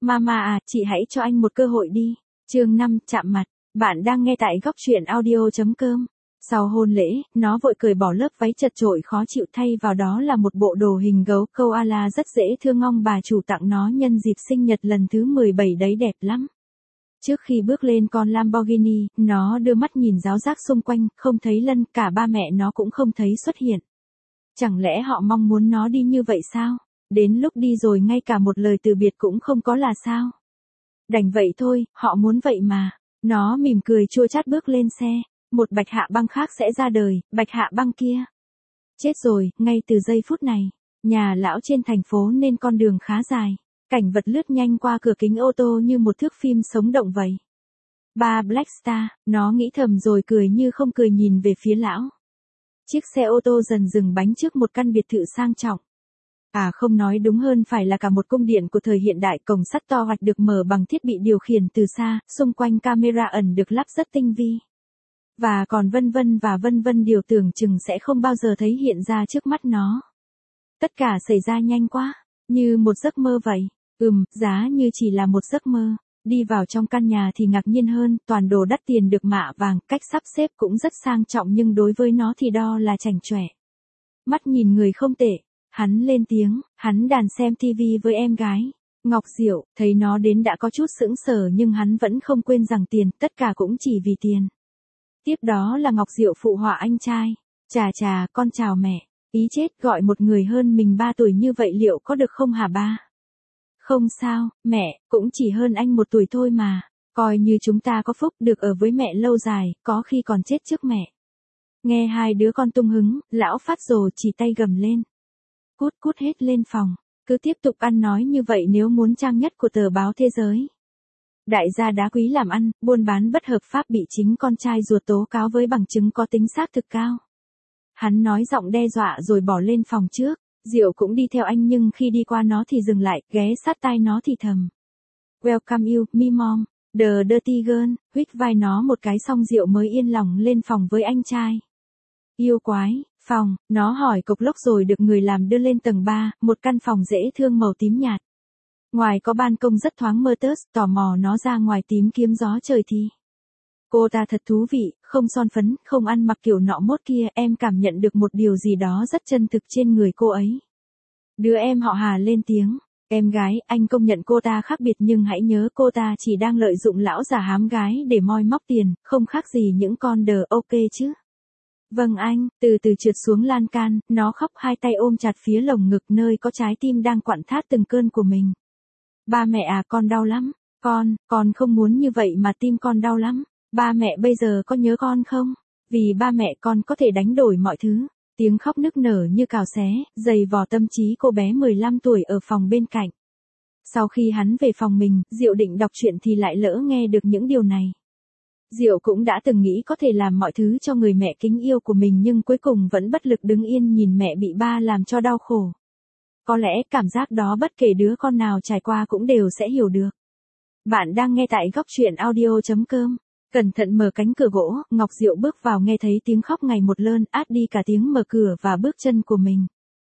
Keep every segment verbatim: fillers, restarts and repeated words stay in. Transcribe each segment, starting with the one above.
Mama à, chị hãy cho anh một cơ hội đi. Chương năm, chạm mặt. Bạn đang nghe tại góc truyện audio chấm com. Sau hôn lễ, nó vội cởi bỏ lớp váy chật chội khó chịu thay vào đó là một bộ đồ hình gấu koala rất dễ thương ông bà chủ tặng nó nhân dịp sinh nhật lần thứ mười bảy đấy, đẹp lắm. Trước khi bước lên con Lamborghini, nó đưa mắt nhìn ráo rác xung quanh, không thấy Lân, cả ba mẹ nó cũng không thấy xuất hiện. Chẳng lẽ họ mong muốn nó đi như vậy sao? Đến lúc đi rồi ngay cả một lời từ biệt cũng không có là sao? Đành vậy thôi, họ muốn vậy mà. Nó mỉm cười chua chát bước lên xe. Một Bạch Hạ Băng khác sẽ ra đời, Bạch Hạ Băng kia. Chết rồi, ngay từ giây phút này. Nhà lão trên thành phố nên con đường khá dài. Cảnh vật lướt nhanh qua cửa kính ô tô như một thước phim sống động vậy. Ba Black Star, nó nghĩ thầm rồi cười như không cười nhìn về phía lão. Chiếc xe ô tô dần dừng bánh trước một căn biệt thự sang trọng. À không, nói đúng hơn phải là cả một cung điện của thời hiện đại, cổng sắt to hoạch được mở bằng thiết bị điều khiển từ xa, xung quanh camera ẩn được lắp rất tinh vi. Và còn vân vân và vân vân điều tưởng chừng sẽ không bao giờ thấy hiện ra trước mắt nó. Tất cả xảy ra nhanh quá, như một giấc mơ vậy. Ừm, giá như chỉ là một giấc mơ. Đi vào trong căn nhà thì ngạc nhiên hơn, toàn đồ đắt tiền được mạ vàng, cách sắp xếp cũng rất sang trọng nhưng đối với nó thì đo là chảnh chọe. Mắt nhìn người không tệ, hắn lên tiếng, hắn đàn xem tivi với em gái. Ngọc Diệu, thấy nó đến đã có chút sững sờ nhưng hắn vẫn không quên rằng tiền, tất cả cũng chỉ vì tiền. Tiếp đó là Ngọc Diệu phụ họa anh trai. Chà chà, con chào mẹ. Ý chết, gọi một người hơn mình ba tuổi như vậy liệu có được không hả ba? Không sao, mẹ, cũng chỉ hơn anh một tuổi thôi mà. Coi như chúng ta có phúc được ở với mẹ lâu dài, có khi còn chết trước mẹ. Nghe hai đứa con tung hứng, lão phát rồ chỉ tay gầm lên. Cút cút hết lên phòng, cứ tiếp tục ăn nói như vậy nếu muốn trang nhất của tờ báo Thế Giới. Đại gia đá quý làm ăn, buôn bán bất hợp pháp bị chính con trai ruột tố cáo với bằng chứng có tính xác thực cao. Hắn nói giọng đe dọa rồi bỏ lên phòng trước. Diệu cũng đi theo anh nhưng khi đi qua nó thì dừng lại, ghé sát tai nó thì thầm. Welcome you, me mom, the dirty girl, huých vai nó một cái xong Diệu mới yên lòng lên phòng với anh trai. Yêu quái, phòng, nó hỏi cộc lốc rồi được người làm đưa lên tầng ba, một căn phòng dễ thương màu tím nhạt. Ngoài có ban công rất thoáng mơ tớt, tò mò nó ra ngoài tím kiếm gió trời thì. Cô ta thật thú vị, không son phấn, không ăn mặc kiểu nọ mốt kia, em cảm nhận được một điều gì đó rất chân thực trên người cô ấy. Đứa em họ Hà lên tiếng, em gái, anh công nhận cô ta khác biệt nhưng hãy nhớ cô ta chỉ đang lợi dụng lão già hám gái để moi móc tiền, không khác gì những con đờ, ok chứ. Vâng anh, từ từ trượt xuống lan can, nó khóc hai tay ôm chặt phía lồng ngực nơi có trái tim đang quặn thắt từng cơn của mình. Ba mẹ à, con đau lắm, con, con không muốn như vậy mà tim con đau lắm. Ba mẹ bây giờ có nhớ con không? Vì ba mẹ con có thể đánh đổi mọi thứ. Tiếng khóc nức nở như cào xé, dày vò tâm trí cô bé mười lăm tuổi ở phòng bên cạnh. Sau khi hắn về phòng mình, Diệu định đọc truyện thì lại lỡ nghe được những điều này. Diệu cũng đã từng nghĩ có thể làm mọi thứ cho người mẹ kính yêu của mình nhưng cuối cùng vẫn bất lực đứng yên nhìn mẹ bị ba làm cho đau khổ. Có lẽ cảm giác đó bất kể đứa con nào trải qua cũng đều sẽ hiểu được. Bạn đang nghe tại góc truyện audio chấm com. Cẩn thận mở cánh cửa gỗ, Ngọc Diệu bước vào nghe thấy tiếng khóc ngày một lớn, át đi cả tiếng mở cửa và bước chân của mình.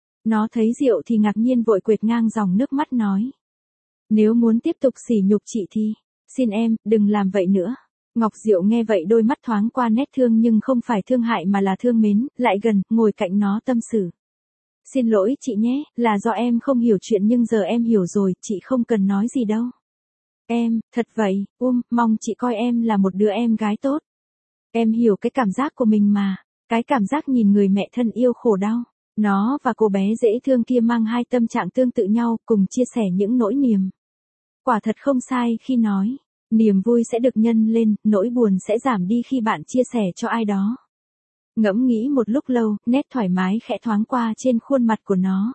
Nó thấy Diệu thì ngạc nhiên vội quệt ngang dòng nước mắt nói. Nếu muốn tiếp tục sỉ nhục chị thì, xin em, đừng làm vậy nữa. Ngọc Diệu nghe vậy đôi mắt thoáng qua nét thương nhưng không phải thương hại mà là thương mến, lại gần, ngồi cạnh nó tâm sự. Xin lỗi chị nhé, là do em không hiểu chuyện nhưng giờ em hiểu rồi, chị không cần nói gì đâu. Em, thật vậy, um, mong chị coi em là một đứa em gái tốt. Em hiểu cái cảm giác của mình mà, cái cảm giác nhìn người mẹ thân yêu khổ đau. Nó và cô bé dễ thương kia mang hai tâm trạng tương tự nhau, cùng chia sẻ những nỗi niềm. Quả thật không sai khi nói, niềm vui sẽ được nhân lên, nỗi buồn sẽ giảm đi khi bạn chia sẻ cho ai đó. Ngẫm nghĩ một lúc lâu, nét thoải mái khẽ thoáng qua trên khuôn mặt của nó.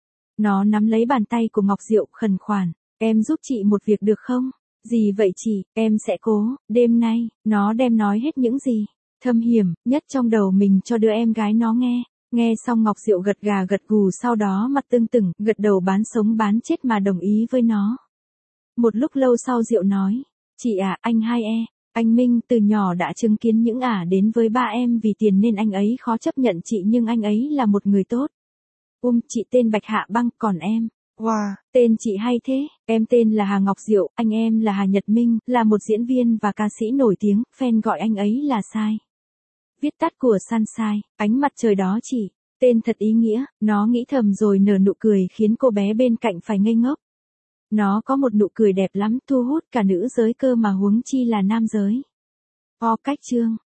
Nó nắm lấy bàn tay của Ngọc Diệu khẩn khoản. Em giúp chị một việc được không? Gì vậy chị, em sẽ cố, đêm nay, nó đem nói hết những gì, thâm hiểm, nhất trong đầu mình cho đứa em gái nó nghe. Nghe xong Ngọc Diệu gật gà gật gù sau đó mặt tưng tửng, gật đầu bán sống bán chết mà đồng ý với nó. Một lúc lâu sau Diệu nói, chị à, anh hai e, anh Minh từ nhỏ đã chứng kiến những ả đến với ba em vì tiền nên anh ấy khó chấp nhận chị nhưng anh ấy là một người tốt. Um, chị tên Bạch Hạ Băng, còn em? Wow, tên chị hay thế, em tên là Hà Ngọc Diệu, anh em là Hà Nhật Minh, là một diễn viên và ca sĩ nổi tiếng, fan gọi anh ấy là Sai. Viết tắt của Sunshine, ánh mặt trời đó chị. Tên thật ý nghĩa, nó nghĩ thầm rồi nở nụ cười khiến cô bé bên cạnh phải ngây ngốc. Nó có một nụ cười đẹp lắm, thu hút cả nữ giới cơ mà huống chi là nam giới. O cách chương.